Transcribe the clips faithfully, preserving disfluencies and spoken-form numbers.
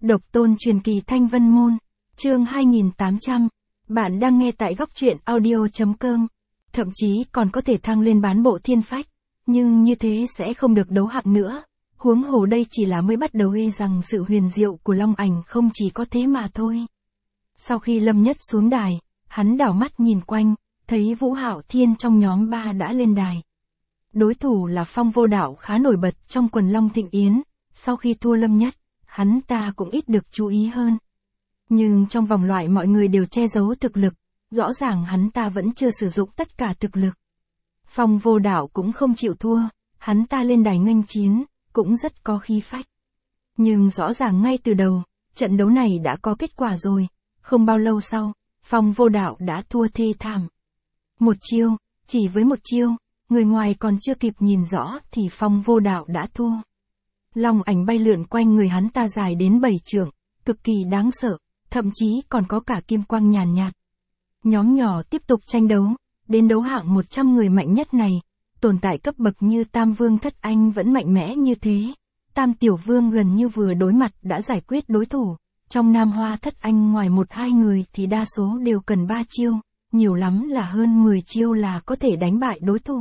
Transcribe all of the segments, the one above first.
Độc tôn truyền kỳ Thanh Vân Môn, chương hai nghìn tám trăm. Bạn đang nghe tại góc truyện audio chấm com. Thậm chí còn có thể thăng lên bán bộ thiên phách, nhưng như thế sẽ không được đấu hạng nữa. Huống hồ đây chỉ là mới bắt đầu, e rằng sự huyền diệu của Long Ảnh không chỉ có thế mà thôi. Sau khi Lâm Nhất xuống đài, hắn đảo mắt nhìn quanh, thấy Vũ Hạo Thiên trong nhóm ba đã lên đài. Đối thủ là Phong Vô Đạo, khá nổi bật trong quần Long Thịnh Yến. Sau khi thua Lâm Nhất, hắn ta cũng ít được chú ý hơn. Nhưng trong vòng loại mọi người đều che giấu thực lực, rõ ràng hắn ta vẫn chưa sử dụng tất cả thực lực. Phong Vô Đạo cũng không chịu thua, hắn ta lên đài nghênh chiến, cũng rất có khí phách. Nhưng rõ ràng ngay từ đầu, trận đấu này đã có kết quả rồi, không bao lâu sau, Phong Vô Đạo đã thua thê thảm. Một chiêu, chỉ với một chiêu, người ngoài còn chưa kịp nhìn rõ thì Phong Vô Đạo đã thua. Long ảnh bay lượn quanh người hắn ta dài đến bảy trượng, cực kỳ đáng sợ, thậm chí còn có cả kim quang nhàn nhạt. Nhóm nhỏ tiếp tục tranh đấu, đến đấu hạng một trăm người mạnh nhất này, tồn tại cấp bậc như Tam Vương Thất Anh vẫn mạnh mẽ như thế. Tam Tiểu Vương gần như vừa đối mặt đã giải quyết đối thủ, trong Nam Hoa Thất Anh ngoài một hai người thì đa số đều cần ba chiêu, nhiều lắm là hơn mười chiêu là có thể đánh bại đối thủ.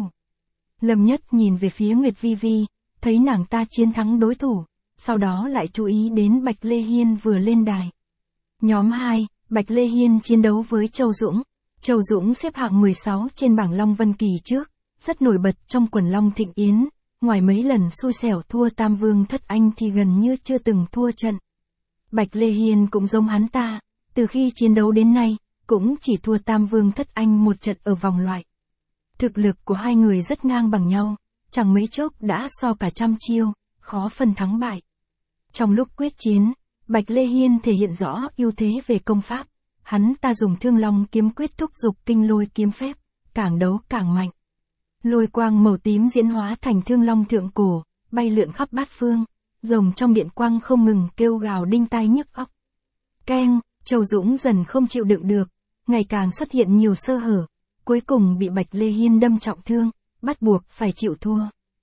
Lâm Nhất nhìn về phía Nguyệt Vi Vi, thấy nàng ta chiến thắng đối thủ, sau đó lại chú ý đến Bạch Lê Hiên vừa lên đài. Nhóm hai, Bạch Lê Hiên chiến đấu với Châu Dũng. Châu Dũng xếp hạng mười sáu trên bảng Long Vân Kỳ trước, rất nổi bật trong quần Long Thịnh Yến, ngoài mấy lần xui xẻo thua Tam Vương Thất Anh thì gần như chưa từng thua trận. Bạch Lê Hiên cũng giống hắn ta, từ khi chiến đấu đến nay, cũng chỉ thua Tam Vương Thất Anh một trận ở vòng loại. Thực lực của hai người rất ngang bằng nhau, chẳng mấy chốc đã so cả trăm chiêu, khó phân thắng bại. Trong lúc quyết chiến, Bạch Lê Hiên thể hiện rõ ưu thế về công pháp, hắn ta dùng Thương Long kiếm quyết thúc giục kinh lôi kiếm phép, càng đấu càng mạnh. Lôi quang màu tím diễn hóa thành Thương Long thượng cổ, bay lượn khắp bát phương, rồng trong điện quang không ngừng kêu gào đinh tai nhức óc. Keng, Châu Dũng dần không chịu đựng được, ngày càng xuất hiện nhiều sơ hở, cuối cùng bị Bạch Lê Hiên đâm trọng thương, bắt buộc phải chịu thua.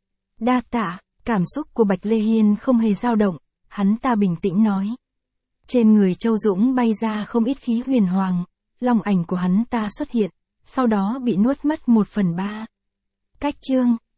Đa tạ, cảm xúc của Bạch Lê Hiên không hề dao động, hắn ta bình tĩnh nói. Trên người Châu Dũng bay ra không ít khí huyền hoàng, long ảnh của hắn ta xuất hiện, sau đó bị nuốt mất một phần ba. Cách chương,